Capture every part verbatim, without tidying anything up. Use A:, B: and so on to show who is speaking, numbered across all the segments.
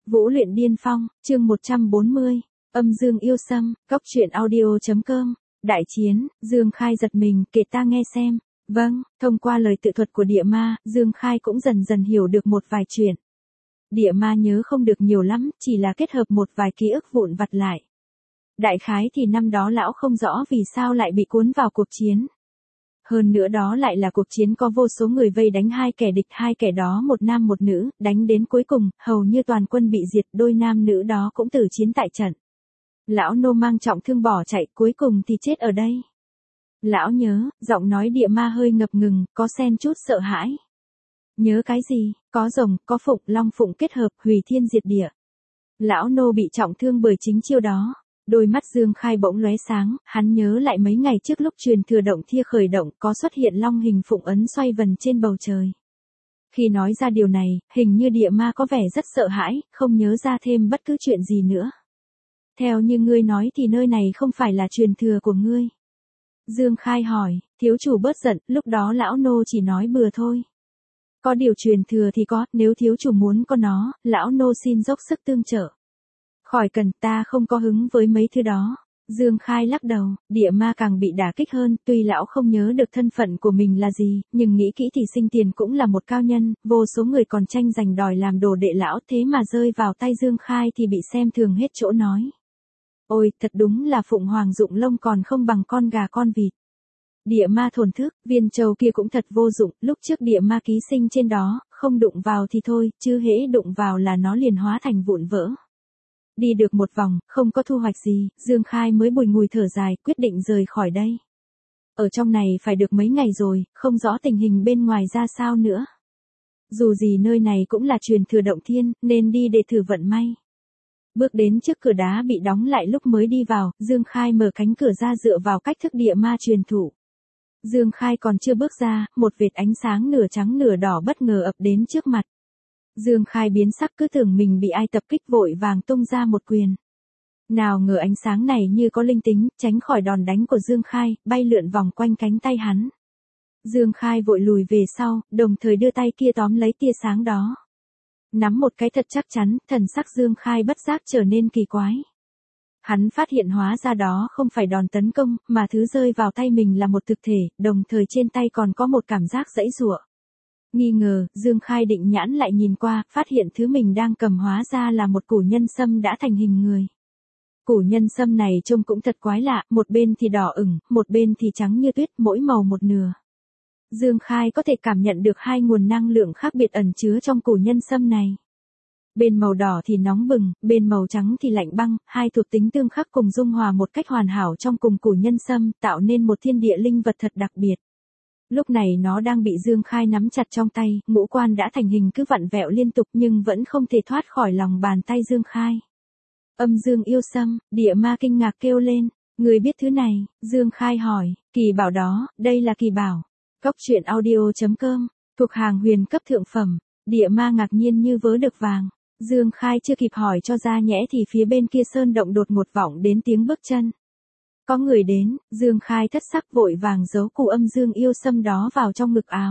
A: Vũ luyện điên phong, chương một trăm bốn mươi, âm dương yêu xâm, cốc truyện audio.com, đại chiến, Dương Khai giật mình, kể ta nghe xem. Vâng, thông qua lời tự thuật của địa ma, Dương Khai cũng dần dần hiểu được một vài chuyện. Địa ma nhớ không được nhiều lắm, chỉ là kết hợp một vài ký ức vụn vặt lại. Đại khái thì năm đó lão không rõ vì sao lại bị cuốn vào cuộc chiến. Hơn nữa đó lại là cuộc chiến có vô số người vây đánh hai kẻ địch, hai kẻ đó một nam một nữ, đánh đến cuối cùng, hầu như toàn quân bị diệt, đôi nam nữ đó cũng tử chiến tại trận. Lão nô mang trọng thương bỏ chạy, cuối cùng thì chết ở đây. Lão nhớ, giọng nói địa ma hơi ngập ngừng, có xen chút sợ hãi. Nhớ cái gì, có rồng, có phụng, long phụng kết hợp, hủy thiên diệt địa. Lão nô bị trọng thương bởi chính chiêu đó. Đôi mắt Dương Khai bỗng lóe sáng, hắn nhớ lại mấy ngày trước lúc truyền thừa động thia khởi động có xuất hiện long hình phụng ấn xoay vần trên bầu trời. Khi nói ra điều này, hình như địa ma có vẻ rất sợ hãi, không nhớ ra thêm bất cứ chuyện gì nữa. Theo như ngươi nói thì nơi này không phải là truyền thừa của ngươi. Dương Khai hỏi, thiếu chủ bớt giận, lúc đó lão nô chỉ nói bừa thôi. Có điều truyền thừa thì có, nếu thiếu chủ muốn có nó, lão nô xin dốc sức tương trợ. Khỏi cần, ta không có hứng với mấy thứ đó. Dương Khai lắc đầu, địa ma càng bị đả kích hơn, tuy lão không nhớ được thân phận của mình là gì, nhưng nghĩ kỹ thì Sinh Tiền cũng là một cao nhân, vô số người còn tranh giành đòi làm đồ đệ lão, thế mà rơi vào tay Dương Khai thì bị xem thường hết chỗ nói. Ôi, thật đúng là phụng hoàng dụng lông còn không bằng con gà con vịt. Địa ma thổn thức, viên châu kia cũng thật vô dụng, lúc trước địa ma ký sinh trên đó, không đụng vào thì thôi, chứ hễ đụng vào là nó liền hóa thành vụn vỡ. Đi được một vòng, không có thu hoạch gì, Dương Khai mới bùi ngùi thở dài, quyết định rời khỏi đây. Ở trong này phải được mấy ngày rồi, không rõ tình hình bên ngoài ra sao nữa. Dù gì nơi này cũng là truyền thừa động thiên, nên đi để thử vận may. Bước đến trước cửa đá bị đóng lại lúc mới đi vào, Dương Khai mở cánh cửa ra dựa vào cách thức địa ma truyền thụ. Dương Khai còn chưa bước ra, một vệt ánh sáng nửa trắng nửa đỏ bất ngờ ập đến trước mặt. Dương Khai biến sắc cứ tưởng mình bị ai tập kích vội vàng tung ra một quyền. Nào ngờ ánh sáng này như có linh tính, tránh khỏi đòn đánh của Dương Khai, bay lượn vòng quanh cánh tay hắn. Dương Khai vội lùi về sau, đồng thời đưa tay kia tóm lấy tia sáng đó. Nắm một cái thật chắc chắn, thần sắc Dương Khai bất giác trở nên kỳ quái. Hắn phát hiện hóa ra đó không phải đòn tấn công, mà thứ rơi vào tay mình là một thực thể, đồng thời trên tay còn có một cảm giác giãy giụa. Nghi ngờ, Dương Khai định nhãn lại nhìn qua, phát hiện thứ mình đang cầm hóa ra là một củ nhân sâm đã thành hình người. Củ nhân sâm này trông cũng thật quái lạ, một bên thì đỏ ửng, một bên thì trắng như tuyết, mỗi màu một nửa. Dương Khai có thể cảm nhận được hai nguồn năng lượng khác biệt ẩn chứa trong củ nhân sâm này. Bên màu đỏ thì nóng bừng, bên màu trắng thì lạnh băng, hai thuộc tính tương khắc cùng dung hòa một cách hoàn hảo trong cùng củ nhân sâm, tạo nên một thiên địa linh vật thật đặc biệt. Lúc này nó đang bị Dương Khai nắm chặt trong tay, ngũ quan đã thành hình cứ vặn vẹo liên tục nhưng vẫn không thể thoát khỏi lòng bàn tay Dương Khai. Âm dương yêu xâm, địa ma kinh ngạc kêu lên, người biết thứ này, Dương Khai hỏi, kỳ bảo đó, đây là kỳ bảo. Cốc truyện audio.com, thuộc hàng huyền cấp thượng phẩm, địa ma ngạc nhiên như vớ được vàng. Dương Khai chưa kịp hỏi cho ra nhẽ thì phía bên kia sơn động đột ngột vọng đến tiếng bước chân. Có người đến, Dương Khai thất sắc vội vàng giấu củ âm dương yêu xâm đó vào trong ngực áo.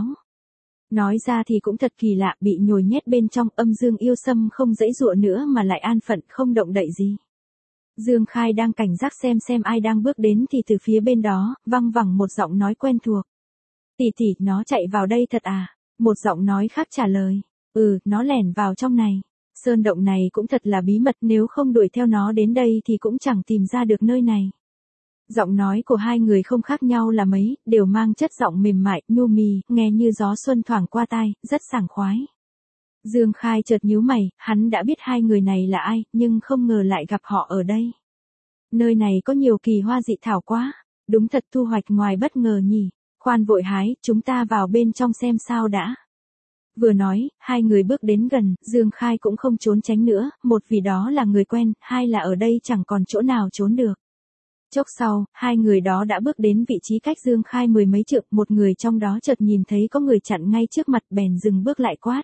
A: Nói ra thì cũng thật kỳ lạ, bị nhồi nhét bên trong âm dương yêu xâm không giãy giụa nữa mà lại an phận không động đậy gì. Dương Khai đang cảnh giác xem xem ai đang bước đến thì từ phía bên đó, văng vẳng một giọng nói quen thuộc. Tỷ tỷ, nó chạy vào đây thật à? Một giọng nói khác trả lời. Ừ, nó lẻn vào trong này. Sơn động này cũng thật là bí mật, nếu không đuổi theo nó đến đây thì cũng chẳng tìm ra được nơi này. Giọng nói của hai người không khác nhau là mấy, đều mang chất giọng mềm mại, nhu mì, nghe như gió xuân thoảng qua tai, rất sảng khoái. Dương Khai chợt nhíu mày, hắn đã biết hai người này là ai, nhưng không ngờ lại gặp họ ở đây. Nơi này có nhiều kỳ hoa dị thảo quá, đúng thật thu hoạch ngoài bất ngờ nhỉ. Khoan vội hái, chúng ta vào bên trong xem sao đã. Vừa nói, hai người bước đến gần, Dương Khai cũng không trốn tránh nữa, một vì đó là người quen, hai là ở đây chẳng còn chỗ nào trốn được. Chốc sau, hai người đó đã bước đến vị trí cách Dương Khai mười mấy trượng, một người trong đó chợt nhìn thấy có người chặn ngay trước mặt bèn dừng bước lại quát.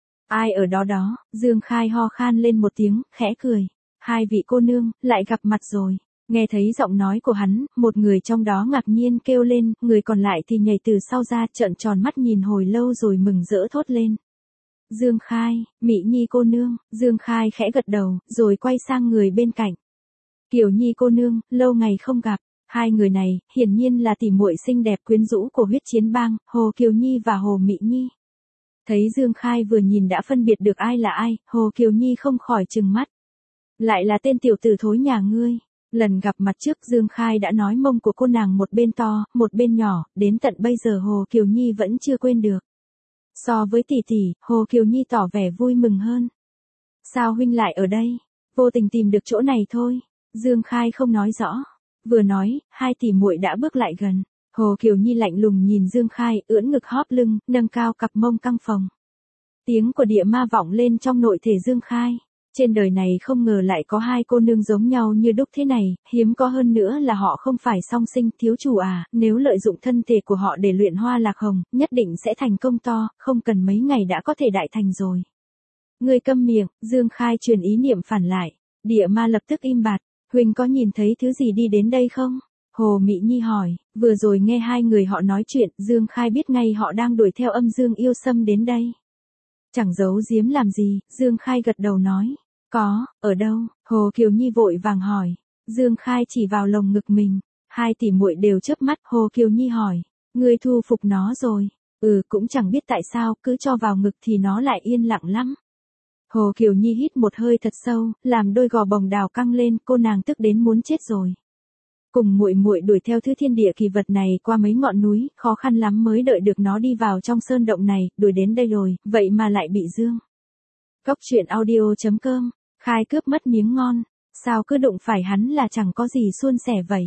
A: Ai ở đó đó, Dương Khai ho khan lên một tiếng, khẽ cười. Hai vị cô nương, lại gặp mặt rồi. Nghe thấy giọng nói của hắn, một người trong đó ngạc nhiên kêu lên, người còn lại thì nhảy từ sau ra trợn tròn mắt nhìn hồi lâu rồi mừng rỡ thốt lên. Dương Khai, Mị Nhi cô nương, Dương Khai khẽ gật đầu, rồi quay sang người bên cạnh. Kiều Nhi cô nương, lâu ngày không gặp. Hai người này, hiển nhiên là tỉ muội xinh đẹp quyến rũ của huyết chiến bang, Hồ Kiều Nhi và Hồ Mị Nhi. Thấy Dương Khai vừa nhìn đã phân biệt được ai là ai, Hồ Kiều Nhi không khỏi trừng mắt. Lại là tên tiểu tử thối nhà ngươi. Lần gặp mặt trước Dương Khai đã nói mông của cô nàng một bên to, một bên nhỏ, đến tận bây giờ Hồ Kiều Nhi vẫn chưa quên được. So với tỷ tỷ, Hồ Kiều Nhi tỏ vẻ vui mừng hơn. Sao huynh lại ở đây? Vô tình tìm được chỗ này thôi. Dương Khai không nói rõ. Vừa nói, hai tỷ muội đã bước lại gần. Hồ Kiều Nhi lạnh lùng nhìn Dương Khai, ưỡn ngực hóp lưng, nâng cao cặp mông căng phồng. Tiếng của địa ma vọng lên trong nội thể Dương Khai. Trên đời này không ngờ lại có hai cô nương giống nhau như đúc thế này, hiếm có hơn nữa là họ không phải song sinh, thiếu chủ à, nếu lợi dụng thân thể của họ để luyện hoa lạc hồng, nhất định sẽ thành công to, không cần mấy ngày đã có thể đại thành rồi. Ngươi câm miệng, Dương Khai truyền ý niệm phản lại, địa ma lập tức im bặt, huynh có nhìn thấy thứ gì đi đến đây không? Hồ Mị Nhi hỏi, vừa rồi nghe hai người họ nói chuyện, Dương Khai biết ngay họ đang đuổi theo âm dương yêu sâm đến đây. Chẳng giấu giếm làm gì, Dương Khai gật đầu nói. Có, ở đâu? Hồ Kiều Nhi vội vàng hỏi. Dương Khai chỉ vào lồng ngực mình. Hai tỷ muội đều chớp mắt. Hồ Kiều Nhi hỏi. Ngươi thu phục nó rồi. Ừ, cũng chẳng biết tại sao, cứ cho vào ngực thì nó lại yên lặng lắm. Hồ Kiều Nhi hít một hơi thật sâu, làm đôi gò bồng đào căng lên, cô nàng tức đến muốn chết rồi. Cùng muội muội đuổi theo thứ thiên địa kỳ vật này qua mấy ngọn núi, khó khăn lắm mới đợi được nó đi vào trong sơn động này, đuổi đến đây rồi, vậy mà lại bị Dương. Cốc truyện audio chấm com, Khai cướp mất miếng ngon, sao cứ đụng phải hắn là chẳng có gì suôn sẻ vậy.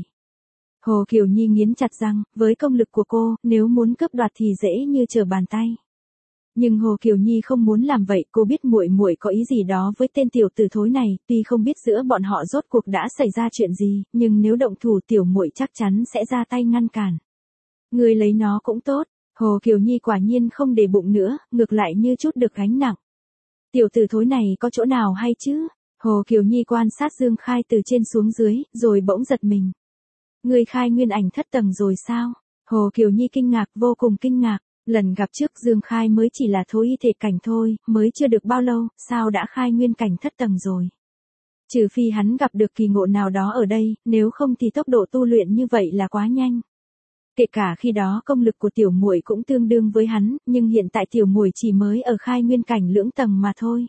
A: Hồ Kiều Nhi nghiến chặt răng, với công lực của cô, nếu muốn cướp đoạt thì dễ như trở bàn tay. Nhưng Hồ Kiều Nhi không muốn làm vậy, cô biết muội muội có ý gì đó với tên tiểu tử thối này, tuy không biết giữa bọn họ rốt cuộc đã xảy ra chuyện gì, nhưng nếu động thủ tiểu muội chắc chắn sẽ ra tay ngăn cản. Người lấy nó cũng tốt, Hồ Kiều Nhi quả nhiên không để bụng nữa, ngược lại như chút được gánh nặng. Tiểu tử thối này có chỗ nào hay chứ? Hồ Kiều Nhi quan sát Dương Khai từ trên xuống dưới, rồi bỗng giật mình. Người khai nguyên ảnh thất tầng rồi sao? Hồ Kiều Nhi kinh ngạc, vô cùng kinh ngạc. Lần gặp trước Dương Khai mới chỉ là thối y thể cảnh thôi, mới chưa được bao lâu, sao đã khai nguyên cảnh thất tầng rồi. Trừ phi hắn gặp được kỳ ngộ nào đó ở đây, nếu không thì tốc độ tu luyện như vậy là quá nhanh. Kể cả khi đó công lực của tiểu muội cũng tương đương với hắn, nhưng hiện tại tiểu muội chỉ mới ở khai nguyên cảnh lưỡng tầng mà thôi.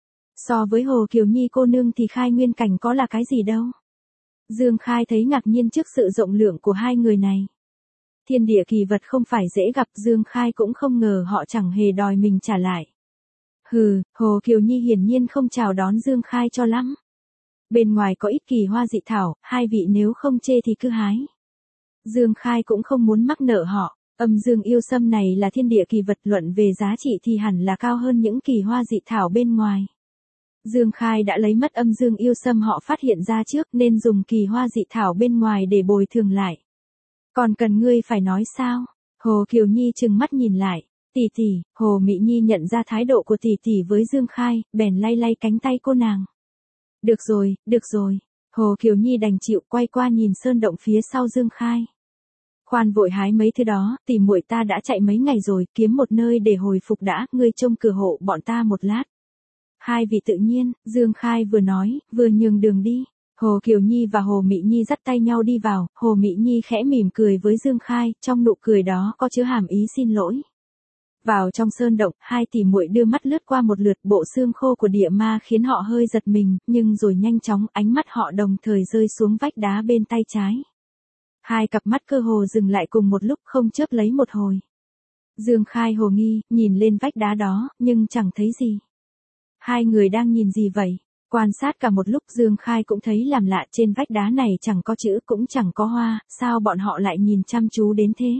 A: So với Hồ Kiều Nhi cô nương thì khai nguyên cảnh có là cái gì đâu. Dương Khai thấy ngạc nhiên trước sự rộng lượng của hai người này. Thiên địa kỳ vật không phải dễ gặp, Dương Khai cũng không ngờ họ chẳng hề đòi mình trả lại. Hừ, Hồ Kiều Nhi hiển nhiên không chào đón Dương Khai cho lắm. Bên ngoài có ít kỳ hoa dị thảo, hai vị nếu không chê thì cứ hái. Dương Khai cũng không muốn mắc nợ họ, âm dương yêu sâm này là thiên địa kỳ vật, luận về giá trị thì hẳn là cao hơn những kỳ hoa dị thảo bên ngoài. Dương Khai đã lấy mất âm dương yêu sâm họ phát hiện ra trước nên dùng kỳ hoa dị thảo bên ngoài để bồi thường lại. Còn cần ngươi phải nói sao? Hồ Kiều Nhi trừng mắt nhìn lại. Tỷ tỷ, Hồ Mị Nhi nhận ra thái độ của tỷ tỷ với Dương Khai, bèn lay lay cánh tay cô nàng. Được rồi, được rồi. Hồ Kiều Nhi đành chịu, quay qua nhìn sơn động phía sau Dương Khai. Khoan vội hái mấy thứ đó, tỷ muội ta đã chạy mấy ngày rồi, kiếm một nơi để hồi phục đã, ngươi trông cửa hộ bọn ta một lát. Hai vị tự nhiên, Dương Khai vừa nói, vừa nhường đường đi. Hồ Kiều Nhi và Hồ Mị Nhi dắt tay nhau đi vào, Hồ Mị Nhi khẽ mỉm cười với Dương Khai, trong nụ cười đó có chứa hàm ý xin lỗi. Vào trong sơn động, hai tỷ muội đưa mắt lướt qua một lượt bộ xương khô của địa ma khiến họ hơi giật mình, nhưng rồi nhanh chóng ánh mắt họ đồng thời rơi xuống vách đá bên tay trái. Hai cặp mắt cơ hồ dừng lại cùng một lúc, không chớp lấy một hồi. Dương Khai hồ nghi, nhìn lên vách đá đó, nhưng chẳng thấy gì. Hai người đang nhìn gì vậy? Quan sát cả một lúc Dương Khai cũng thấy làm lạ, trên vách đá này chẳng có chữ cũng chẳng có hoa, sao bọn họ lại nhìn chăm chú đến thế?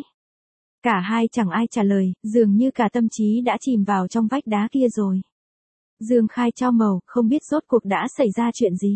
A: Cả hai chẳng ai trả lời, dường như cả tâm trí đã chìm vào trong vách đá kia rồi. Dương Khai chau màu, không biết rốt cuộc đã xảy ra chuyện gì.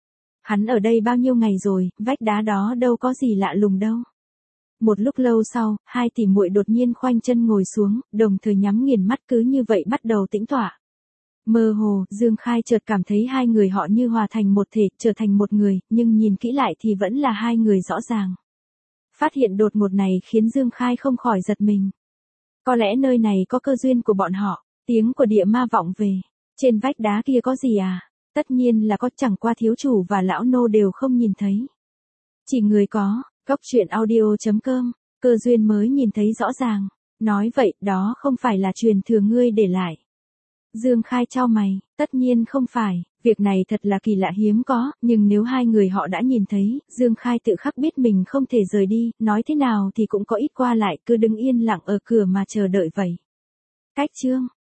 A: Hắn ở đây bao nhiêu ngày rồi, vách đá đó đâu có gì lạ lùng đâu. Một lúc lâu sau, hai tỷ muội đột nhiên khoanh chân ngồi xuống, đồng thời nhắm nghiền mắt, cứ như vậy bắt đầu tĩnh tọa. Mơ hồ, Dương Khai chợt cảm thấy hai người họ như hòa thành một thể, trở thành một người, nhưng nhìn kỹ lại thì vẫn là hai người rõ ràng. Phát hiện đột ngột này khiến Dương Khai không khỏi giật mình. Có lẽ nơi này có cơ duyên của bọn họ. Tiếng của địa ma vọng về. Trên vách đá kia có gì à? Tất nhiên là có, chẳng qua thiếu chủ và lão nô đều không nhìn thấy. Chỉ người có, Cốc truyện audio.com, Cơ Duyên mới nhìn thấy rõ ràng. Nói vậy, đó không phải là truyền thừa ngươi để lại. Dương Khai chau mày, tất nhiên không phải, việc này thật là kỳ lạ hiếm có, nhưng nếu hai người họ đã nhìn thấy, Dương Khai tự khắc biết mình không thể rời đi, nói thế nào thì cũng có ít qua lại, cứ đứng yên lặng ở cửa mà chờ đợi vậy. Cách chương